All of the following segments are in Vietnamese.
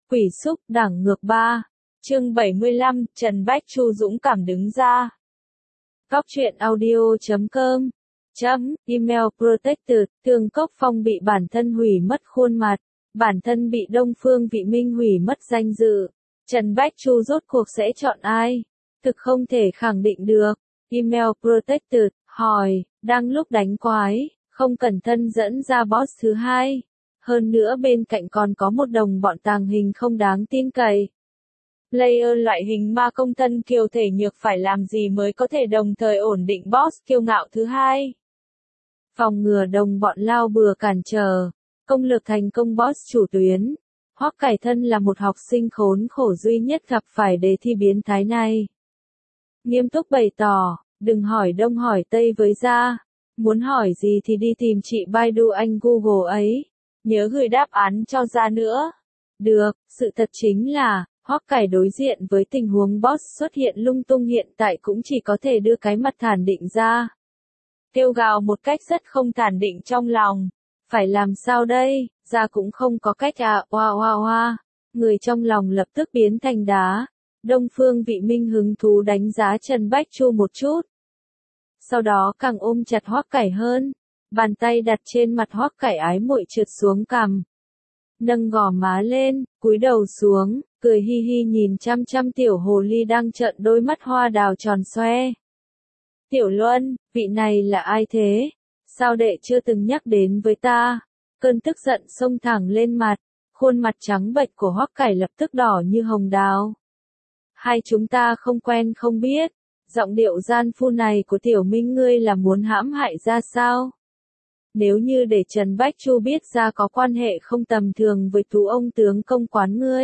Quỷ xúc, đảng ngược 3. Chương 75, Trần Bách Chu dũng cảm đứng ra. Góc truyện audio.com Email protected, Tương Cốc Phong bị bản thân hủy mất khuôn mặt, bản thân bị Đông Phương Vị Minh hủy mất danh dự. Trần Bách Chu rốt cuộc sẽ chọn ai? Thực không thể khẳng định được. Email protected, hỏi, đang lúc đánh quái, không cẩn thận dẫn ra boss thứ hai. Hơn nữa bên cạnh còn có một đồng bọn tàng hình không đáng tin cậy. Player loại hình ma công thân kiều thể nhược phải làm gì mới có thể đồng thời ổn định boss kiêu ngạo thứ hai. Phòng ngừa đồng bọn lao bừa cản trở, công lược thành công boss chủ tuyến. Hoắc Cải thân là một học sinh khốn khổ duy nhất gặp phải đề thi biến thái này. Nghiêm túc bày tỏ, đừng hỏi đông hỏi tây với gia, muốn hỏi gì thì đi tìm chị Baidu anh Google ấy, nhớ gửi đáp án cho gia nữa. Được, sự thật chính là, Hoắc Cải đối diện với tình huống boss xuất hiện lung tung hiện tại cũng chỉ có thể đưa cái mặt thản định ra. Kêu gào một cách rất không thản định trong lòng. Phải làm sao đây, ra cũng không có cách à, oa. Người trong lòng lập tức biến thành đá. Đông Phương Vị Minh hứng thú đánh giá Trần Bách Chu một chút. Sau đó càng ôm chặt Hoắc Cải hơn. Bàn tay đặt trên mặt Hoắc Cải ái muội trượt xuống cằm. Nâng gò má lên, cúi đầu xuống, cười hi hi nhìn chăm chăm tiểu hồ ly đang trợn đôi mắt hoa đào tròn xoe. Tiểu Luân, vị này là ai thế? Sao đệ chưa từng nhắc đến với ta? Cơn tức giận xông thẳng lên mặt, khuôn mặt trắng bệch của Hoắc Cải lập tức đỏ như hồng đào. Hai chúng ta không quen không biết, giọng điệu gian phu này của Tiểu Minh ngươi là muốn hãm hại ra sao? Nếu như để Trần Bách Chu biết ra có quan hệ không tầm thường với tú ông tướng công quán ngươi.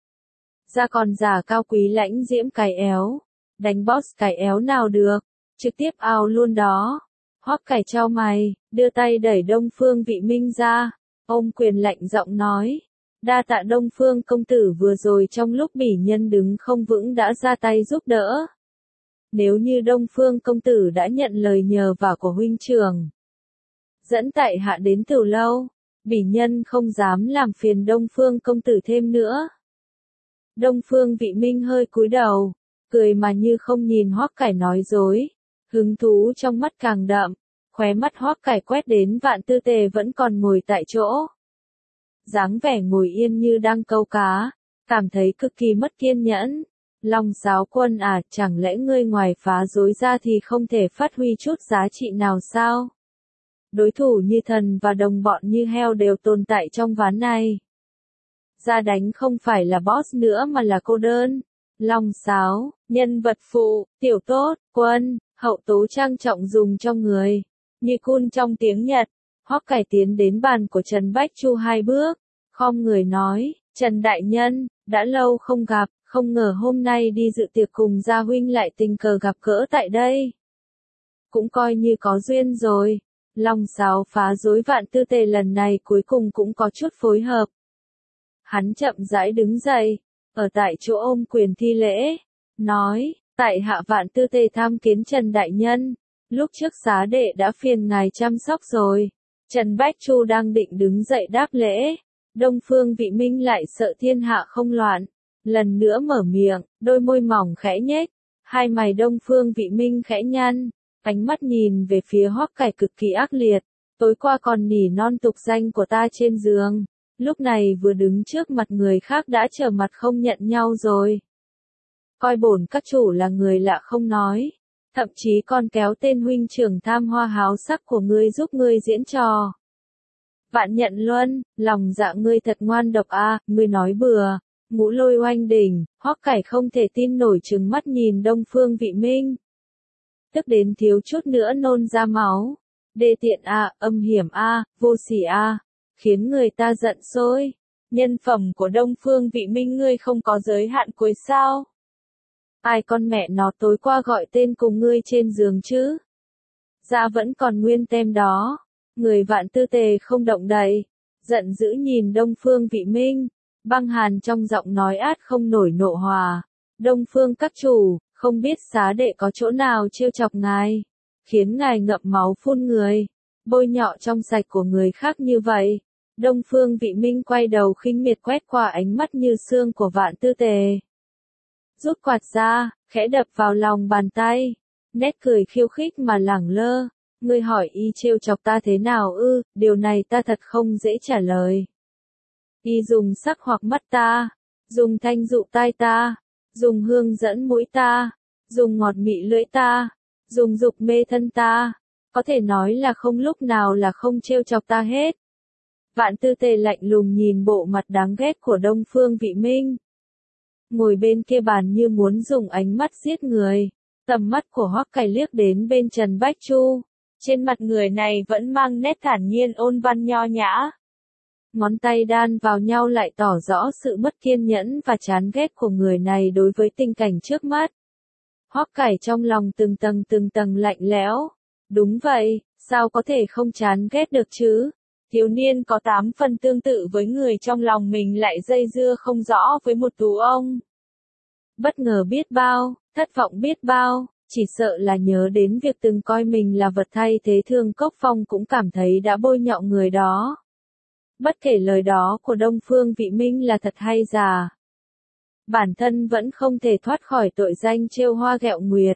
Ra còn giả cao quý lãnh diễm cái éo, đánh boss cái éo nào được, trực tiếp ao luôn đó. Hoắc Cải chau mày, đưa tay đẩy Đông Phương Vị Minh ra, ôm quyền lạnh giọng nói. Đa tạ Đông Phương công tử vừa rồi trong lúc bỉ nhân đứng không vững đã ra tay giúp đỡ. Nếu như Đông Phương công tử đã nhận lời nhờ vả của huynh trưởng, dẫn tại hạ đến Từ Lâu, bỉ nhân không dám làm phiền Đông Phương công tử thêm nữa. Đông Phương Vị Minh hơi cúi đầu, cười mà như không nhìn Hoắc Cải nói dối, hứng thú trong mắt càng đậm, khóe mắt Hoắc Cải quét đến Vạn Tư Tề vẫn còn ngồi tại chỗ. Dáng vẻ ngồi yên như đang câu cá, cảm thấy cực kỳ mất kiên nhẫn. Long Sáo Quân à, chẳng lẽ ngươi ngoài phá dối ra thì không thể phát huy chút giá trị nào sao? Đối thủ như thần và đồng bọn như heo đều tồn tại trong ván này. Ra đánh không phải là boss nữa mà là cô đơn. Long Sáo, nhân vật phụ, tiểu tốt, quân, hậu tố trang trọng dùng trong người. Như cun trong tiếng Nhật, Hoắc Cải tiến đến bàn của Trần Bách Chu hai bước, khom người nói, Trần Đại Nhân, đã lâu không gặp, không ngờ hôm nay đi dự tiệc cùng gia huynh lại tình cờ gặp gỡ tại đây. Cũng coi như có duyên rồi. Long Sáo phá rối Vạn Tư Tề lần này cuối cùng cũng có chút phối hợp. Hắn chậm rãi đứng dậy, ở tại chỗ ôm quyền thi lễ, nói, tại hạ Vạn Tư Tề tham kiến Trần Đại Nhân, lúc trước xá đệ đã phiền ngài chăm sóc rồi. Trần Bách Chu đang định đứng dậy đáp lễ, Đông Phương Vị Minh lại sợ thiên hạ không loạn, lần nữa mở miệng, đôi môi mỏng khẽ nhếch, hai mày Đông Phương Vị Minh khẽ nhăn. Ánh mắt nhìn về phía Hoắc Cải cực kỳ ác liệt, tối qua còn nỉ non tục danh của ta trên giường, lúc này vừa đứng trước mặt người khác đã trở mặt không nhận nhau rồi. Coi bổn các chủ là người lạ không nói, thậm chí còn kéo tên huynh trưởng tham hoa háo sắc của ngươi giúp ngươi diễn trò. Vạn Nhận Luân, lòng dạ ngươi thật ngoan độc a, ngươi nói bừa. Ngũ Lôi oanh đỉnh, Hoắc Cải không thể tin nổi trừng mắt nhìn Đông Phương Vị Minh. Tức đến thiếu chút nữa nôn ra máu. Đê tiện a, âm hiểm a, vô sỉ a, khiến người ta giận sôi. Nhân phẩm của Đông Phương Vị Minh ngươi không có giới hạn cuối sao? Ai con mẹ nó tối qua gọi tên cùng ngươi trên giường chứ? Dạ vẫn còn nguyên tem đó. Người Vạn Tư Tề không động đậy, giận dữ nhìn Đông Phương Vị Minh, băng hàn trong giọng nói át không nổi nộ hòa. Đông Phương các chủ, không biết xá đệ có chỗ nào trêu chọc ngài, khiến ngài ngậm máu phun người, bôi nhọ trong sạch của người khác như vậy. Đông Phương Vị Minh quay đầu khinh miệt quét qua ánh mắt như xương của Vạn Tư Tề. Rút quạt ra, khẽ đập vào lòng bàn tay. Nét cười khiêu khích mà lẳng lơ. Ngươi hỏi y trêu chọc ta thế nào ư, điều này ta thật không dễ trả lời. Y dùng sắc hoặc mắt ta, dùng thanh dụ tai ta, dùng hương dẫn mũi ta, dùng ngọt mị lưỡi ta, dùng dục mê thân ta. Có thể nói là không lúc nào là không trêu chọc ta hết. Vạn Tư Tề lạnh lùng nhìn bộ mặt đáng ghét của Đông Phương Vị Minh. Ngồi bên kia bàn như muốn dùng ánh mắt giết người. Tầm mắt của Hoắc Cải liếc đến bên Trần Bách Chu. Trên mặt người này vẫn mang nét thản nhiên ôn văn nho nhã. Ngón tay đan vào nhau lại tỏ rõ sự mất kiên nhẫn và chán ghét của người này đối với tình cảnh trước mắt. Hoắc Cải trong lòng từng tầng lạnh lẽo. Đúng vậy, sao có thể không chán ghét được chứ? Thiếu niên có 8 phần tương tự với người trong lòng mình lại dây dưa không rõ với một tú ông. Bất ngờ biết bao, thất vọng biết bao, chỉ sợ là nhớ đến việc từng coi mình là vật thay thế Thương Cốc Phong cũng cảm thấy đã bôi nhọ người đó. Bất kể lời đó của Đông Phương Vị Minh là thật hay giả. Bản thân vẫn không thể thoát khỏi tội danh trêu hoa ghẹo nguyệt.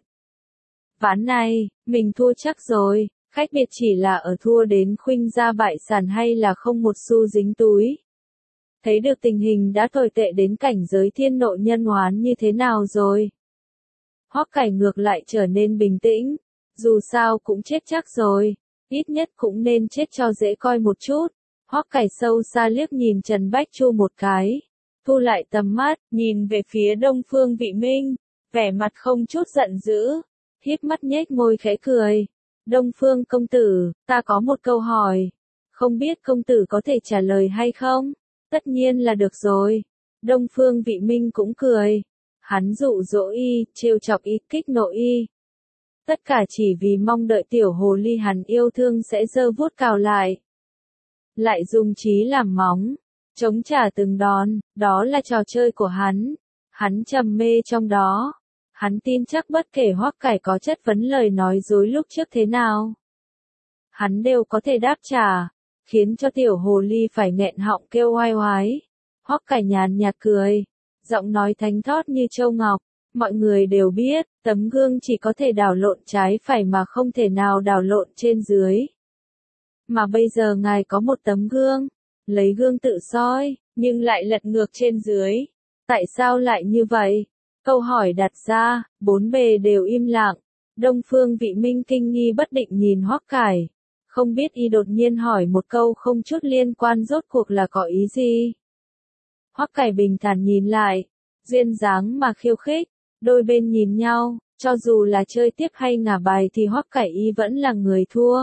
Ván này, mình thua chắc rồi, khách biệt chỉ là ở thua đến khuynh gia bại sản hay là không một xu dính túi. Thấy được tình hình đã tồi tệ đến cảnh giới thiên nộ nhân oán như thế nào rồi. Hoắc Cải ngược lại trở nên bình tĩnh, dù sao cũng chết chắc rồi, ít nhất cũng nên chết cho dễ coi một chút. Hoắc Cải sâu xa liếc nhìn Trần Bách Chu một cái, thu lại tầm mắt, nhìn về phía Đông Phương Vị Minh, vẻ mặt không chút giận dữ, híp mắt nhếch môi khẽ cười. Đông Phương công tử, ta có một câu hỏi, không biết công tử có thể trả lời hay không? Tất nhiên là được rồi. Đông Phương Vị Minh cũng cười. Hắn dụ dỗ y, trêu chọc y, kích nộ y. Tất cả chỉ vì mong đợi tiểu hồ ly hắn yêu thương sẽ giơ vuốt cào lại. Lại dùng trí làm móng, chống trả từng đòn, đó là trò chơi của hắn. Hắn trầm mê trong đó. Hắn tin chắc bất kể Hoắc Cải có chất vấn lời nói dối lúc trước thế nào, hắn đều có thể đáp trả, khiến cho tiểu hồ ly phải nghẹn họng kêu oai oái. Hoắc Cải nhàn nhạt cười, giọng nói thánh thót như châu ngọc. Mọi người đều biết, tấm gương chỉ có thể đảo lộn trái phải mà không thể nào đảo lộn trên dưới. Mà bây giờ ngài có một tấm gương, lấy gương tự soi, nhưng lại lật ngược trên dưới. Tại sao lại như vậy? Câu hỏi đặt ra, bốn bề đều im lặng. Đông Phương Vị Minh kinh nghi bất định nhìn Hoắc Cải. Không biết y đột nhiên hỏi một câu không chút liên quan rốt cuộc là có ý gì. Hoắc Cải bình thản nhìn lại, duyên dáng mà khiêu khích, đôi bên nhìn nhau, cho dù là chơi tiếp hay ngả bài thì Hoắc Cải y vẫn là người thua.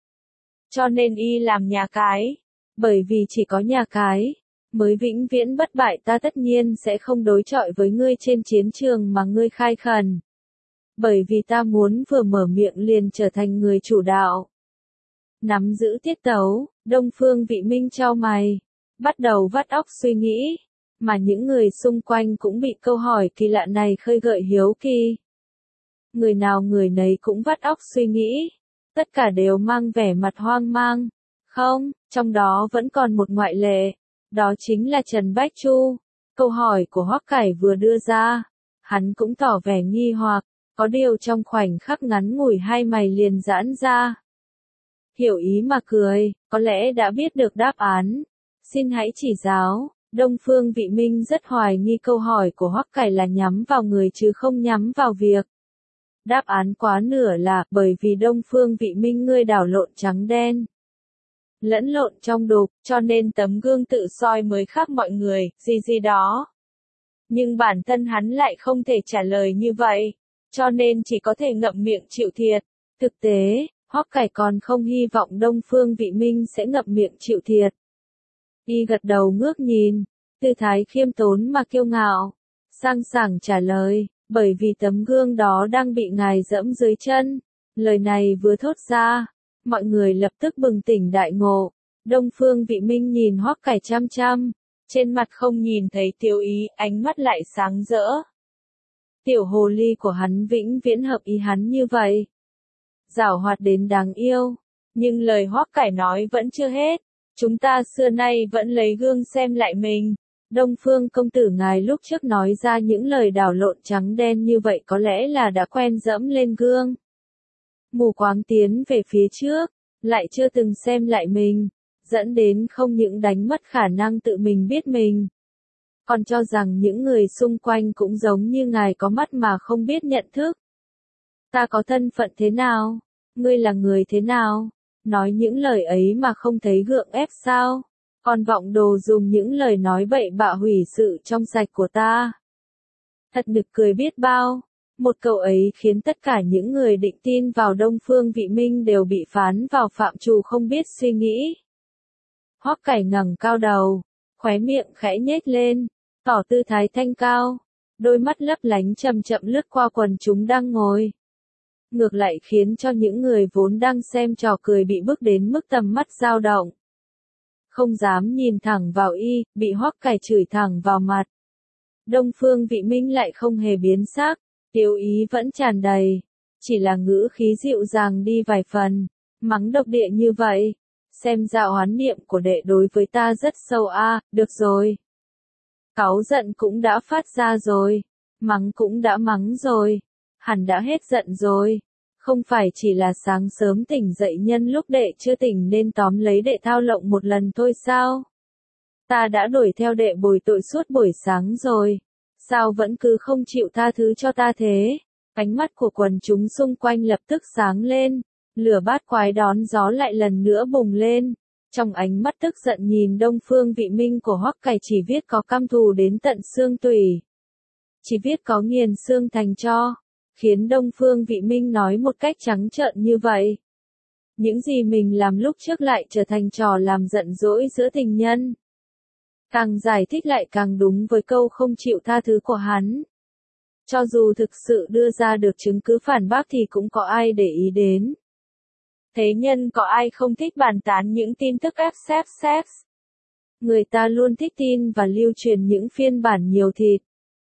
Cho nên y làm nhà cái, bởi vì chỉ có nhà cái mới vĩnh viễn bất bại, ta tất nhiên sẽ không đối chọi với ngươi trên chiến trường mà ngươi khai khẩn. Bởi vì ta muốn vừa mở miệng liền trở thành người chủ đạo. Nắm giữ tiết tấu, Đông Phương Vị Minh chau mày, bắt đầu vắt óc suy nghĩ, mà những người xung quanh cũng bị câu hỏi kỳ lạ này khơi gợi hiếu kỳ. Người nào người nấy cũng vắt óc suy nghĩ, tất cả đều mang vẻ mặt hoang mang. Không, trong đó vẫn còn một ngoại lệ. Đó chính là Trần Bách Chu. Câu hỏi của Hoắc Cải vừa đưa ra, hắn cũng tỏ vẻ nghi hoặc, có điều trong khoảnh khắc ngắn ngủi hai mày liền giãn ra. Hiểu ý mà cười, có lẽ đã biết được đáp án. Xin hãy chỉ giáo. Đông Phương Vị Minh rất hoài nghi câu hỏi của Hoắc Cải là nhắm vào người chứ không nhắm vào việc. Đáp án quá nửa là bởi vì Đông Phương Vị Minh ngươi đảo lộn trắng đen, lẫn lộn trong đục, cho nên tấm gương tự soi mới khác mọi người, gì đó. Nhưng bản thân hắn lại không thể trả lời như vậy, cho nên chỉ có thể ngậm miệng chịu thiệt. Thực tế, Hoắc Cải còn không hy vọng Đông Phương Vị Minh sẽ ngậm miệng chịu thiệt. Y gật đầu ngước nhìn, tư thái khiêm tốn mà kiêu ngạo, sang sảng trả lời, bởi vì tấm gương đó đang bị ngài dẫm dưới chân. Lời này vừa thốt ra, mọi người lập tức bừng tỉnh đại ngộ. Đông Phương Vị Minh nhìn Hoắc Cải chăm chăm, trên mặt không nhìn thấy tiêu ý, ánh mắt lại sáng rỡ. Tiểu hồ ly của hắn vĩnh viễn hợp ý hắn như vậy. Giảo hoạt đến đáng yêu, nhưng lời Hoắc Cải nói vẫn chưa hết. Chúng ta xưa nay vẫn lấy gương xem lại mình. Đông Phương công tử ngài lúc trước nói ra những lời đảo lộn trắng đen như vậy có lẽ là đã quen dẫm lên gương. Mù quáng tiến về phía trước, lại chưa từng xem lại mình, dẫn đến không những đánh mất khả năng tự mình biết mình, còn cho rằng những người xung quanh cũng giống như ngài có mắt mà không biết nhận thức. Ta có thân phận thế nào? Ngươi là người thế nào? Nói những lời ấy mà không thấy gượng ép sao? Còn vọng đồ dùng những lời nói bậy bạ hủy sự trong sạch của ta. Thật nực cười biết bao. Một câu ấy khiến tất cả những người định tin vào Đông Phương Vị Minh đều bị phán vào phạm trù không biết suy nghĩ. Hoắc Cải ngẩng cao đầu, khóe miệng khẽ nhếch lên, tỏ tư thái thanh cao, đôi mắt lấp lánh chậm chậm lướt qua quần chúng đang ngồi. Ngược lại khiến cho những người vốn đang xem trò cười bị bức đến mức tầm mắt dao động. Không dám nhìn thẳng vào y, bị Hoắc Cải chửi thẳng vào mặt. Đông Phương Vị Minh lại không hề biến sắc, tiêu ý vẫn tràn đầy, chỉ là ngữ khí dịu dàng đi vài phần, mắng độc địa như vậy. Xem ra oán niệm của đệ đối với ta rất sâu a, được rồi. Cáu giận cũng đã phát ra rồi, mắng cũng đã mắng rồi, hẳn đã hết giận rồi. Không phải chỉ là sáng sớm tỉnh dậy nhân lúc đệ chưa tỉnh nên tóm lấy đệ thao lộng một lần thôi sao? Ta đã đuổi theo đệ bồi tội suốt buổi sáng rồi, sao vẫn cứ không chịu tha thứ cho ta thế? Ánh mắt của quần chúng xung quanh lập tức sáng lên, lửa bát quái đón gió lại lần nữa bùng lên. Trong ánh mắt tức giận nhìn Đông Phương Vị Minh của Hoắc Cải chỉ viết có căm thù đến tận xương tủy. Chỉ viết có nghiền xương thành tro, khiến Đông Phương Vị Minh nói một cách trắng trợn như vậy. Những gì mình làm lúc trước lại trở thành trò làm giận dỗi giữa tình nhân. Càng giải thích lại càng đúng với câu không chịu tha thứ của hắn. Cho dù thực sự đưa ra được chứng cứ phản bác thì cũng có ai để ý đến. Thế nhân có ai không thích bàn tán những tin tức FF. Người ta luôn thích tin và lưu truyền những phiên bản nhiều thịt.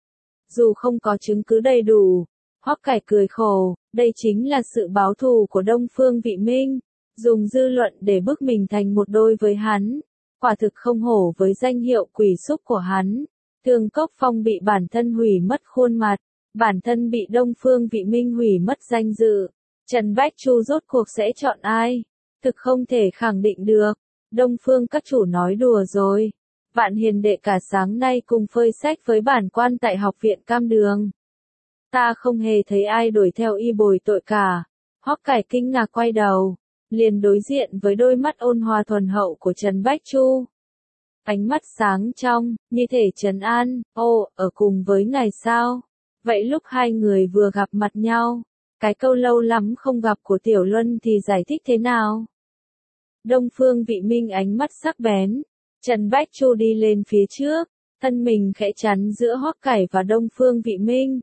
Dù không có chứng cứ đầy đủ, Hoắc Cải cười khổ, đây chính là sự báo thù của Đông Phương Vị Minh, dùng dư luận để bức mình thành một đôi với hắn. Quả thực không hổ với danh hiệu quỷ xúc của hắn. Thương Cốc Phong bị bản thân hủy mất khuôn mặt, bản thân bị Đông Phương Vị Minh hủy mất danh dự. Trần Bách Chu rốt cuộc sẽ chọn ai? Thực không thể khẳng định được. Đông Phương các chủ nói đùa rồi. Vạn Hiền đệ cả sáng nay cùng phơi sách với bản quan tại học viện Cam Đường. Ta không hề thấy ai đuổi theo y bồi tội cả. Hoắc Cải kinh ngạc quay đầu, liền đối diện với đôi mắt ôn hòa thuần hậu của Trần Bách Chu. Ánh mắt sáng trong, như thể trấn an, ở cùng với ngài sao? Vậy lúc hai người vừa gặp mặt nhau, cái câu lâu lắm không gặp của Tiểu Luân thì giải thích thế nào? Đông Phương Vị Minh ánh mắt sắc bén, Trần Bách Chu đi lên phía trước, thân mình khẽ chắn giữa Hoắc Cải và Đông Phương Vị Minh.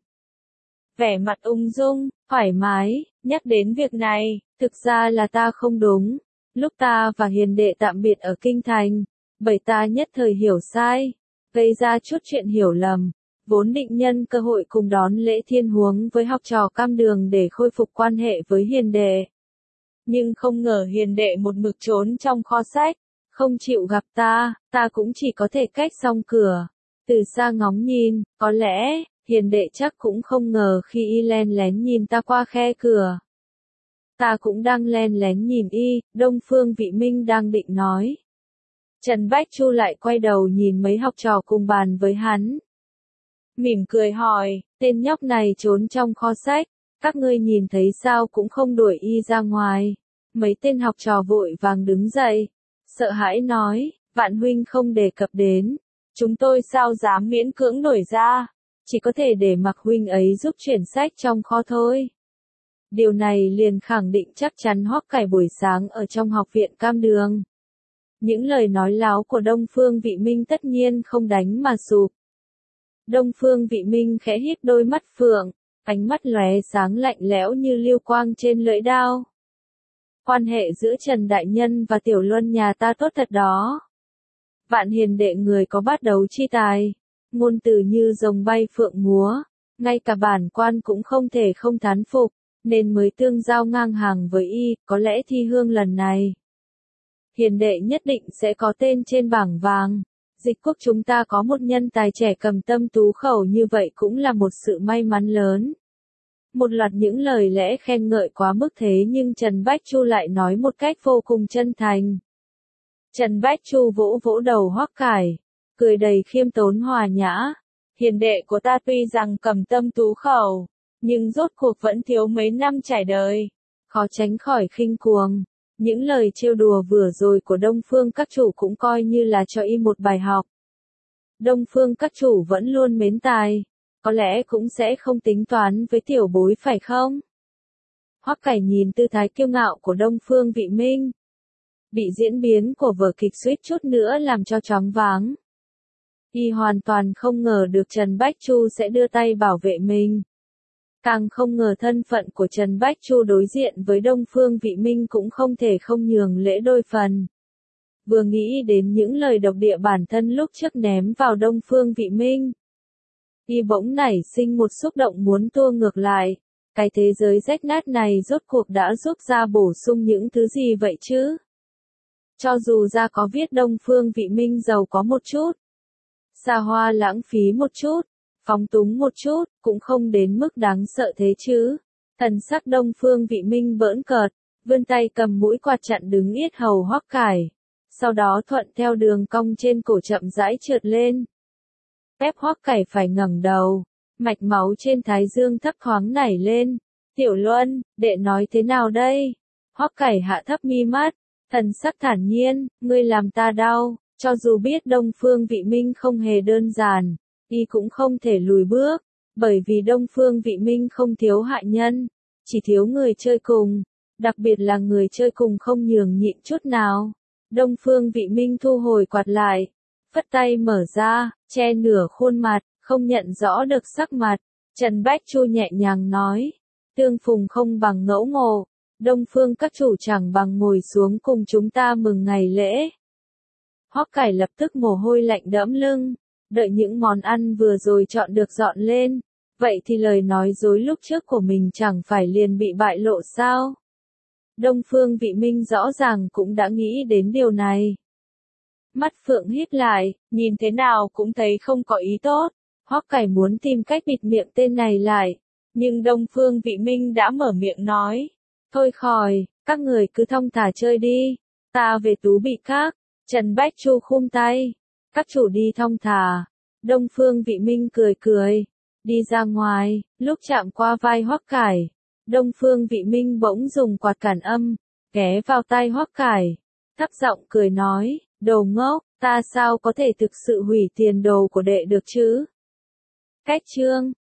Vẻ mặt ung dung, thoải mái, nhắc đến việc này, thực ra là ta không đúng. Lúc ta và Hiền đệ tạm biệt ở Kinh Thành, bởi ta nhất thời hiểu sai, gây ra chút chuyện hiểu lầm, vốn định nhân cơ hội cùng đón lễ thiên huống với học trò Cam Đường để khôi phục quan hệ với Hiền đệ. Nhưng không ngờ Hiền đệ một mực trốn trong kho sách, không chịu gặp ta cũng chỉ có thể cách xong cửa. Từ xa ngóng nhìn, có lẽ, Hiền đệ chắc cũng không ngờ khi y len lén nhìn ta qua khe cửa. Ta cũng đang len lén nhìn y, Đông Phương Vị Minh đang định nói. Trần Bách Chu lại quay đầu nhìn mấy học trò cùng bàn với hắn. Mỉm cười hỏi, tên nhóc này trốn trong kho sách, các ngươi nhìn thấy sao cũng không đuổi y ra ngoài. Mấy tên học trò vội vàng đứng dậy, sợ hãi nói, Vạn huynh không đề cập đến, chúng tôi sao dám miễn cưỡng đuổi ra, chỉ có thể để mặc huynh ấy giúp chuyển sách trong kho thôi. Điều này liền khẳng định chắc chắn Hoắc Cải buổi sáng ở trong học viện Cam Đường. Những lời nói láo của Đông Phương Vị Minh tất nhiên không đánh mà sụp. Đông Phương Vị Minh khẽ híp đôi mắt phượng, ánh mắt lóe sáng lạnh lẽo như lưu quang trên lưỡi đao. Quan hệ giữa Trần Đại Nhân và Tiểu Luân nhà ta tốt thật đó. Vạn Hiền đệ người có bát đấu chi tài, ngôn từ như rồng bay phượng múa, ngay cả bản quan cũng không thể không thán phục, nên mới tương giao ngang hàng với y, có lẽ thi hương lần này. Hiền đệ nhất định sẽ có tên trên bảng vàng. Dịch quốc chúng ta có một nhân tài trẻ cầm tâm tú khẩu như vậy cũng là một sự may mắn lớn. Một loạt những lời lẽ khen ngợi quá mức thế nhưng Trần Bách Chu lại nói một cách vô cùng chân thành. Trần Bách Chu vỗ vỗ đầu Hoắc Cải, cười đầy khiêm tốn hòa nhã. Hiền đệ của ta tuy rằng cầm tâm tú khẩu, nhưng rốt cuộc vẫn thiếu mấy năm trải đời, khó tránh khỏi khinh cuồng. Những lời trêu đùa vừa rồi của Đông Phương các chủ cũng coi như là cho y một bài học. Đông Phương các chủ vẫn luôn mến tài, có lẽ cũng sẽ không tính toán với tiểu bối phải không? Hoắc Cải nhìn tư thái kiêu ngạo của Đông Phương Vị Minh. Bị diễn biến của vở kịch suýt chút nữa làm cho choáng váng. Y hoàn toàn không ngờ được Trần Bách Chu sẽ đưa tay bảo vệ mình. Càng không ngờ thân phận của Trần Bách Chu đối diện với Đông Phương Vị Minh cũng không thể không nhường lễ đôi phần. Vừa nghĩ đến những lời độc địa bản thân lúc trước ném vào Đông Phương Vị Minh, y bỗng nảy sinh một xúc động muốn tua ngược lại. Cái thế giới rách nát này rốt cuộc đã giúp ra bổ sung những thứ gì vậy chứ? Cho dù ra có viết Đông Phương Vị Minh giàu có một chút, xa hoa lãng phí một chút, phóng túng một chút, cũng không đến mức đáng sợ thế chứ. Thần sắc Đông Phương Vị Minh bỡn cợt, vươn tay cầm mũi quạt chặn đứng yết hầu Hoắc Cải. Sau đó thuận theo đường cong trên cổ chậm rãi trượt lên. Ép Hoắc Cải phải ngẩng đầu, mạch máu trên thái dương thấp thoáng nảy lên. Tiểu Luân, đệ nói thế nào đây? Hoắc Cải hạ thấp mi mắt, thần sắc thản nhiên, ngươi làm ta đau. Cho dù biết Đông Phương Vị Minh không hề đơn giản, y cũng không thể lùi bước, bởi vì Đông Phương Vị Minh không thiếu hại nhân, chỉ thiếu người chơi cùng, đặc biệt là người chơi cùng không nhường nhịn chút nào. Đông Phương Vị Minh thu hồi quạt lại, phất tay mở ra, che nửa khuôn mặt, không nhận rõ được sắc mặt. Trần Bách Chu nhẹ nhàng nói, tương phùng không bằng ngẫu ngộ, Đông Phương các chủ chẳng bằng ngồi xuống cùng chúng ta mừng ngày lễ. Hoắc Cải lập tức mồ hôi lạnh đẫm lưng, đợi những món ăn vừa rồi chọn được dọn lên, vậy thì lời nói dối lúc trước của mình chẳng phải liền bị bại lộ sao? Đông Phương Vị Minh rõ ràng cũng đã nghĩ đến điều này. Mắt phượng híp lại, nhìn thế nào cũng thấy không có ý tốt. Hoắc Cải muốn tìm cách bịt miệng tên này lại, nhưng Đông Phương Vị Minh đã mở miệng nói, thôi khỏi, các người cứ thong thả chơi đi, ta về Tú Bị Các. Trần Bách Chu khum tay, các chủ đi thong thả. Đông Phương Vị Minh cười cười, đi ra ngoài. Lúc chạm qua vai Hoắc Cải, Đông Phương Vị Minh bỗng dùng quạt cản âm, ghé vào tai Hoắc Cải, thấp giọng cười nói, đồ ngốc, ta sao có thể thực sự hủy tiền đồ của đệ được chứ? Cách chương